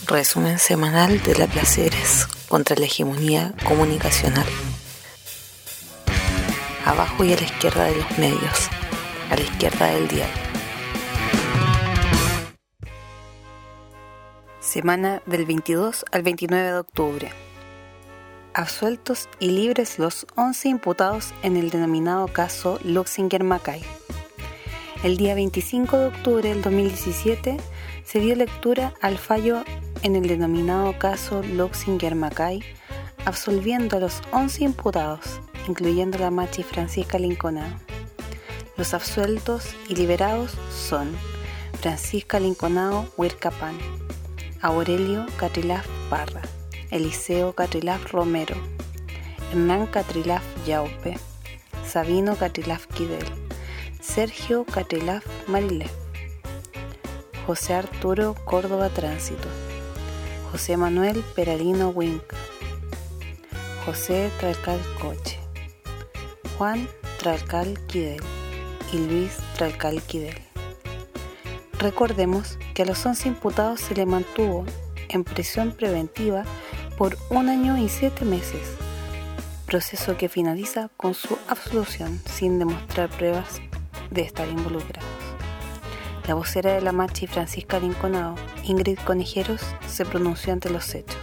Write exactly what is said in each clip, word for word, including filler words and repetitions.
Resumen semanal de la Placeres contra la hegemonía comunicacional. Abajo y a la izquierda de los medios, a la izquierda del dial. Semana del veintidós al veintinueve de octubre. Absueltos y libres los once imputados en el denominado caso Luxinger-Mackay. El día veinticinco de octubre del dos mil diecisiete se dio lectura al fallo en el denominado caso Luxinger-Mackay, absolviendo a los once imputados, incluyendo a la machi Francisca Linconado. Los absueltos y liberados son Francisca Linconado Huircapán, Aurelio Catrilaf Parra, Eliseo Catrilaf Romero, Hernán Catrilaf Yaupe, Sabino Catrilaf Quidel, Sergio Catrilaf Marilef, José Arturo Córdoba Tránsito, José Manuel Perarino Huinca, José Tralcal Coche, Juan Tralcal Quidel y Luis Tralcal Quidel. Recordemos que a los once imputados se le mantuvo en prisión preventiva por un año y siete meses, proceso que finaliza con su absolución sin demostrar pruebas de estar involucrados. La vocera de la machi Francisca Linconado, Ingrid Conejeros, se pronunció ante los hechos.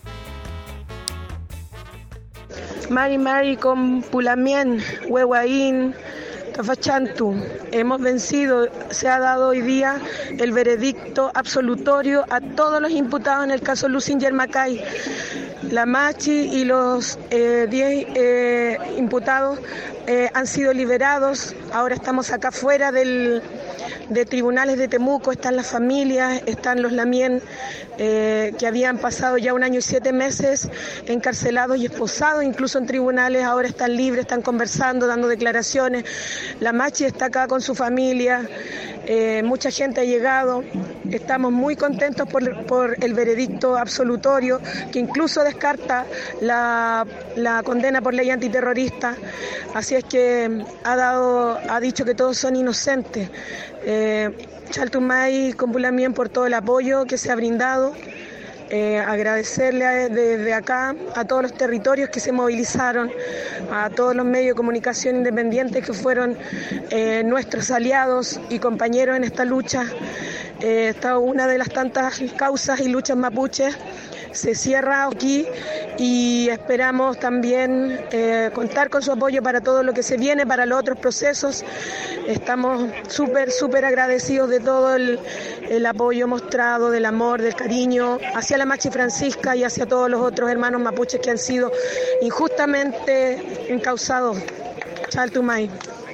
Mari Mari con Pulamien, Huehuaín, Tafachantu. Hemos vencido, se ha dado hoy día el veredicto absolutorio a todos los imputados en el caso Luxinger-Mackay. La machi y los diez eh, eh, imputados eh, han sido liberados. Ahora estamos acá fuera del, de tribunales de Temuco, están las familias, están los Lamien eh, que habían pasado ya un año y siete meses encarcelados y esposados, incluso en tribunales, ahora están libres, están conversando, dando declaraciones. La machi está acá con su familia, eh, mucha gente ha llegado. Estamos muy contentos por, por el veredicto absolutorio, que incluso descarta la, la condena por ley antiterrorista. Así es que ha dado, ha dicho que todos son inocentes. Eh, Chaltumay Compulamien por todo el apoyo que se ha brindado. Eh, agradecerle desde acá a todos los territorios que se movilizaron, a todos los medios de comunicación independientes que fueron eh, nuestros aliados y compañeros en esta lucha. Eh, esta es una de las tantas causas y luchas mapuches. Se cierra aquí y esperamos también eh, contar con su apoyo para todo lo que se viene, para los otros procesos. Estamos súper, súper agradecidos de todo el, el apoyo mostrado, del amor, del cariño hacia la machi Francisca y hacia todos los otros hermanos mapuches que han sido injustamente encausados. Chaltumay.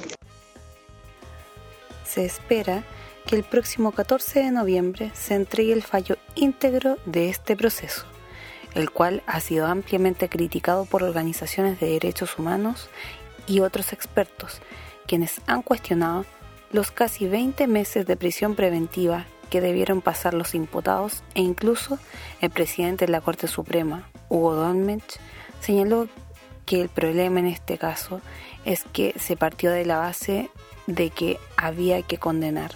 Se espera que el próximo catorce de noviembre se entregue el fallo íntegro de este proceso, el cual ha sido ampliamente criticado por organizaciones de derechos humanos y otros expertos, quienes han cuestionado los casi veinte meses de prisión preventiva que debieron pasar los imputados, e incluso el presidente de la Corte Suprema, Hugo Domenech, señaló que el problema en este caso es que se partió de la base de que había que condenar.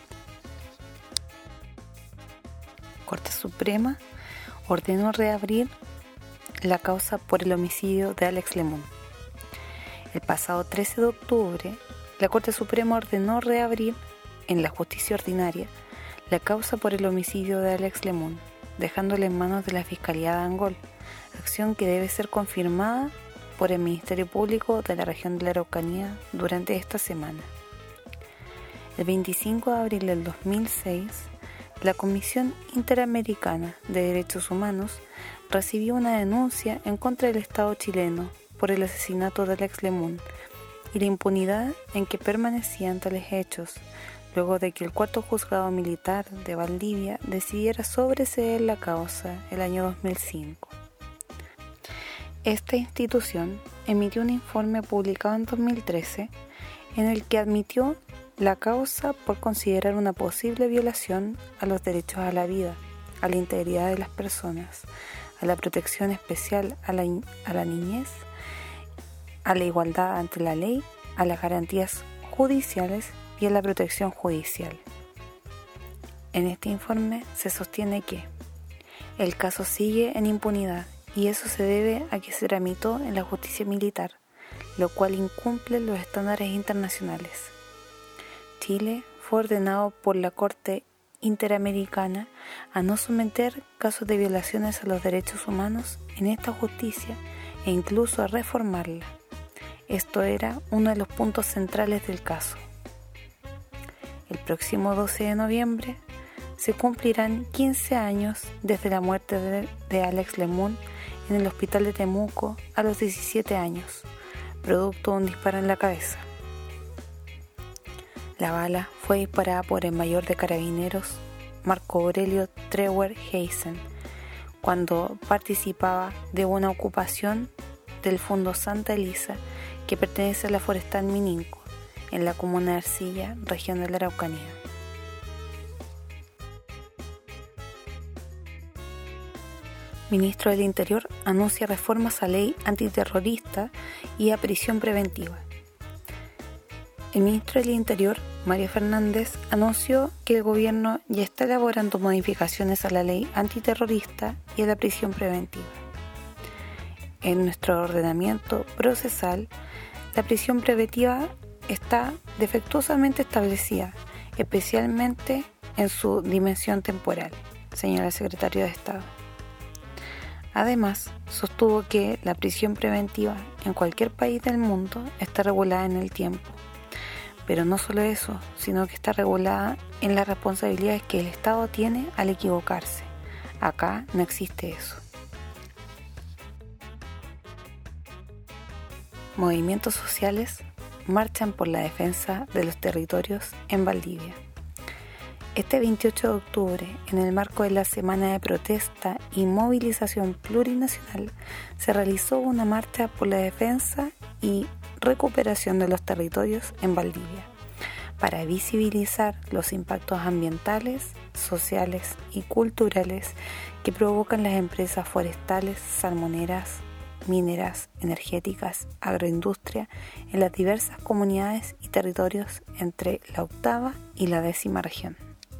Corte Suprema ordenó reabrir la causa por el homicidio de Alex Lemún. El pasado trece de octubre, la Corte Suprema ordenó reabrir en la justicia ordinaria la causa por el homicidio de Alex Lemún, dejándole en manos de la Fiscalía de Angol, acción que debe ser confirmada por el Ministerio Público de la región de la Araucanía durante esta semana. El veinticinco de abril del dos mil seis, la Comisión Interamericana de Derechos Humanos recibió una denuncia en contra del Estado chileno por el asesinato de Alex Lemún y la impunidad en que permanecían tales hechos, luego de que el cuarto juzgado militar de Valdivia decidiera sobreseer la causa el año dos mil cinco. Esta institución emitió un informe publicado en dos mil trece en el que admitió la causa por considerar una posible violación a los derechos a la vida, a la integridad de las personas, a la protección especial a la, a la niñez, a la igualdad ante la ley, a las garantías judiciales y a la protección judicial. En este informe se sostiene que El caso sigue en impunidad y eso se debe a que se tramitó en la justicia militar, lo cual incumple los estándares internacionales. Chile fue ordenado por la Corte Interamericana a no someter casos de violaciones a los derechos humanos en esta justicia e incluso a reformarla. Esto era uno de los puntos centrales del caso. El próximo doce de noviembre se cumplirán quince años desde la muerte de, de Alex Lemun en el hospital de Temuco a los diecisiete años, producto de un disparo en la cabeza. La bala fue disparada por el mayor de carabineros Marco Aurelio Treuer Heisen cuando participaba de una ocupación del Fondo Santa Elisa que pertenece a la Forestal Mininco en la comuna de Ercilla, región de la Araucanía. Ministro del Interior anuncia reformas a ley antiterrorista y a prisión preventiva. El ministro del Interior, Mario Fernández, anunció que el gobierno ya está elaborando modificaciones a la ley antiterrorista y a la prisión preventiva. En nuestro ordenamiento procesal, la prisión preventiva está defectuosamente establecida, especialmente en su dimensión temporal, señala el secretario de Estado. Además, sostuvo que la prisión preventiva en cualquier país del mundo está regulada en el tiempo. Pero no solo eso, sino que está regulada en las responsabilidades que el Estado tiene al equivocarse. Acá no existe eso. Movimientos sociales marchan por la defensa de los territorios en Valdivia. Este veintiocho de octubre, en el marco de la Semana de Protesta y Movilización Plurinacional, se realizó una marcha por la defensa y recuperación de los territorios en Valdivia, para visibilizar los impactos ambientales, sociales y culturales que provocan las empresas forestales, salmoneras, mineras, energéticas, agroindustria en las diversas comunidades y territorios entre la octava y la décima región.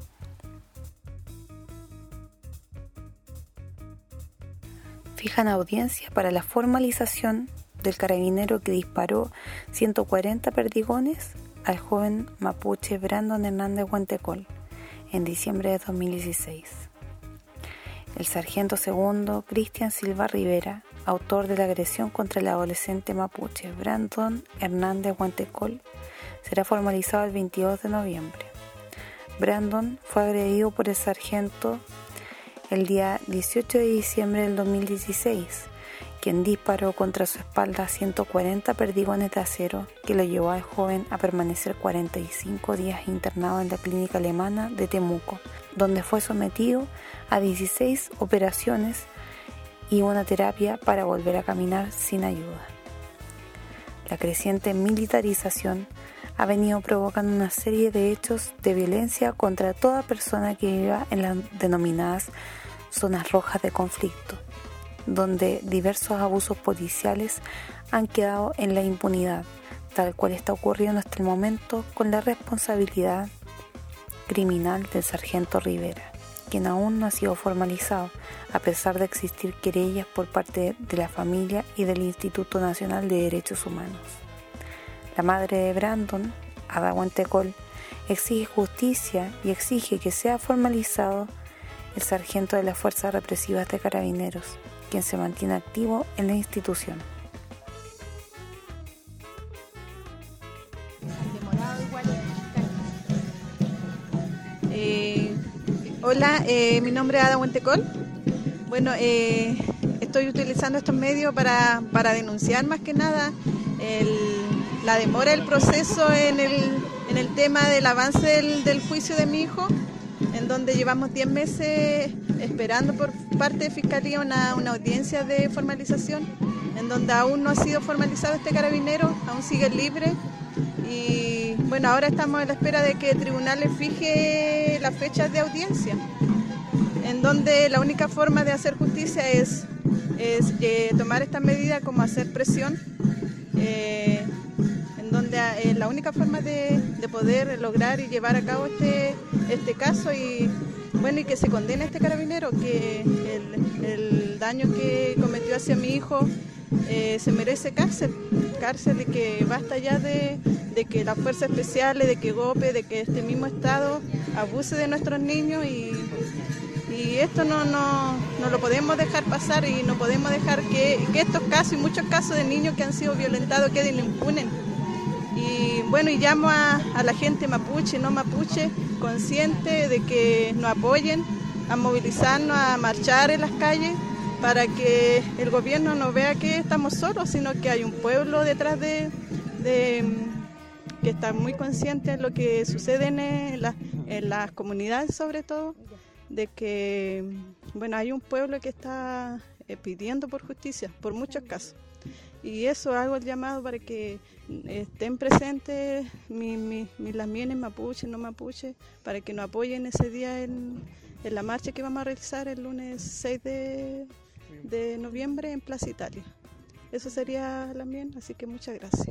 Fijan audiencia para la formalización del carabinero que disparó ciento cuarenta perdigones al joven mapuche Brandon Hernández Huentecol en diciembre de dos mil dieciséis. El sargento segundo Cristian Silva Rivera, autor de la agresión contra el adolescente mapuche Brandon Hernández Huentecol, será formalizado el veintidós de noviembre. Brandon fue agredido por el sargento el día dieciocho de diciembre del dos mil dieciséis, quien disparó contra su espalda ciento cuarenta perdigones de acero que lo llevó al joven a permanecer cuarenta y cinco días internado en la clínica alemana de Temuco, donde fue sometido a dieciséis operaciones y una terapia para volver a caminar sin ayuda. La creciente militarización ha venido provocando una serie de hechos de violencia contra toda persona que viva en las denominadas zonas rojas de conflicto, donde diversos abusos policiales han quedado en la impunidad, tal cual está ocurriendo hasta el momento con la responsabilidad criminal del sargento Rivera, quien aún no ha sido formalizado, a pesar de existir querellas por parte de la familia y del Instituto Nacional de Derechos Humanos. La madre de Brandon, Ada Huentecol, exige justicia y exige que sea formalizado el sargento de las Fuerzas Represivas de Carabineros, quien se mantiene activo en la institución. Eh, hola, eh, mi nombre es Ada Huentecol. Bueno, eh, estoy utilizando estos medios para, para denunciar más que nada el, la demora del proceso en el, en el tema del avance del, del juicio de mi hijo, en donde llevamos diez meses esperando por parte de Fiscalía una, una audiencia de formalización, en donde aún no ha sido formalizado este carabinero, aún sigue libre. Y bueno, ahora estamos a la espera de que el tribunal le fije las fechas de audiencia, en donde la única forma de hacer justicia es, es eh, tomar esta medida como hacer presión, eh, en donde es eh, la única forma de, de poder lograr y llevar a cabo este, este caso y, bueno, y que se condene a este carabinero, que el, el daño que cometió hacia mi hijo eh, se merece cárcel, cárcel y que basta ya de, de que las fuerzas especiales, de que GOPE, de que este mismo Estado abuse de nuestros niños y, y esto no, no, no lo podemos dejar pasar y no podemos dejar que, que estos casos y muchos casos de niños que han sido violentados queden impunes. Y bueno, y llamo a, a la gente mapuche, no mapuche, consciente de que nos apoyen, a movilizarnos, a marchar en las calles, para que el gobierno no vea que estamos solos, sino que hay un pueblo detrás de, de que está muy consciente de lo que sucede en, la, en las comunidades, sobre todo, de que bueno, hay un pueblo que está eh, pidiendo por justicia, por muchos casos. Y eso hago el llamado para que estén presentes mis mi, mi, las mienes mapuche, no mapuche, para que nos apoyen ese día en, en la marcha que vamos a realizar el lunes seis de noviembre en Plaza Italia. Eso sería también, así que muchas gracias.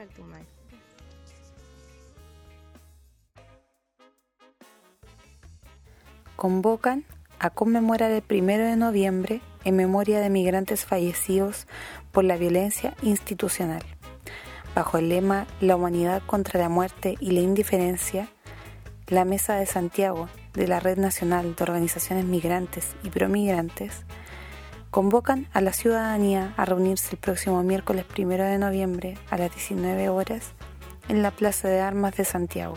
Convocan a conmemorar el primero de noviembre en memoria de migrantes fallecidos por la violencia institucional. Bajo el lema La humanidad contra la muerte y la indiferencia, la Mesa de Santiago de la Red Nacional de Organizaciones Migrantes y Promigrantes convocan a la ciudadanía a reunirse el próximo miércoles primero de noviembre a las diecinueve horas en la Plaza de Armas de Santiago.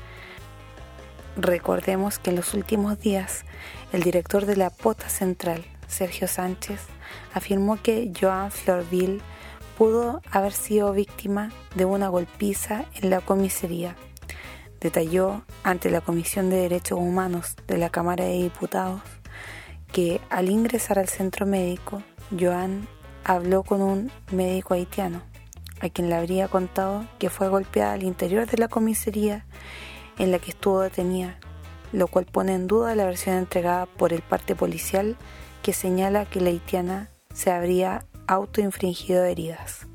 Recordemos que en los últimos días el director de la Pota Central, Sergio Sánchez, afirmó que Joan Florville pudo haber sido víctima de una golpiza en la comisaría. Detalló ante la Comisión de Derechos Humanos de la Cámara de Diputados que al ingresar al centro médico, Joan habló con un médico haitiano, a quien le habría contado que fue golpeada al interior de la comisaría en la que estuvo detenida, lo cual pone en duda la versión entregada por el parte policial que señala que la haitiana se habría autoinfligido heridas.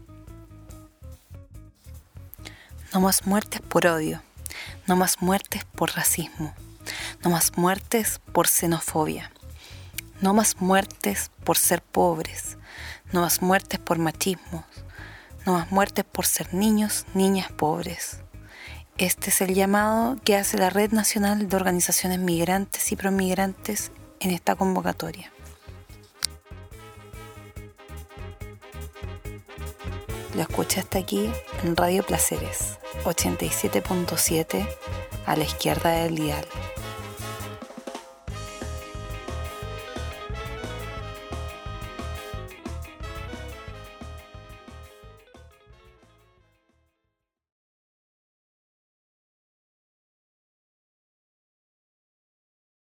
No más muertes por odio, no más muertes por racismo, no más muertes por xenofobia, no más muertes por ser pobres, no más muertes por machismo, no más muertes por ser niños, niñas pobres. Este es el llamado que hace la Red Nacional de Organizaciones Migrantes y Promigrantes en esta convocatoria. Lo escuchaste aquí en Radio Placeres, ochenta y siete punto siete, a la izquierda del dial.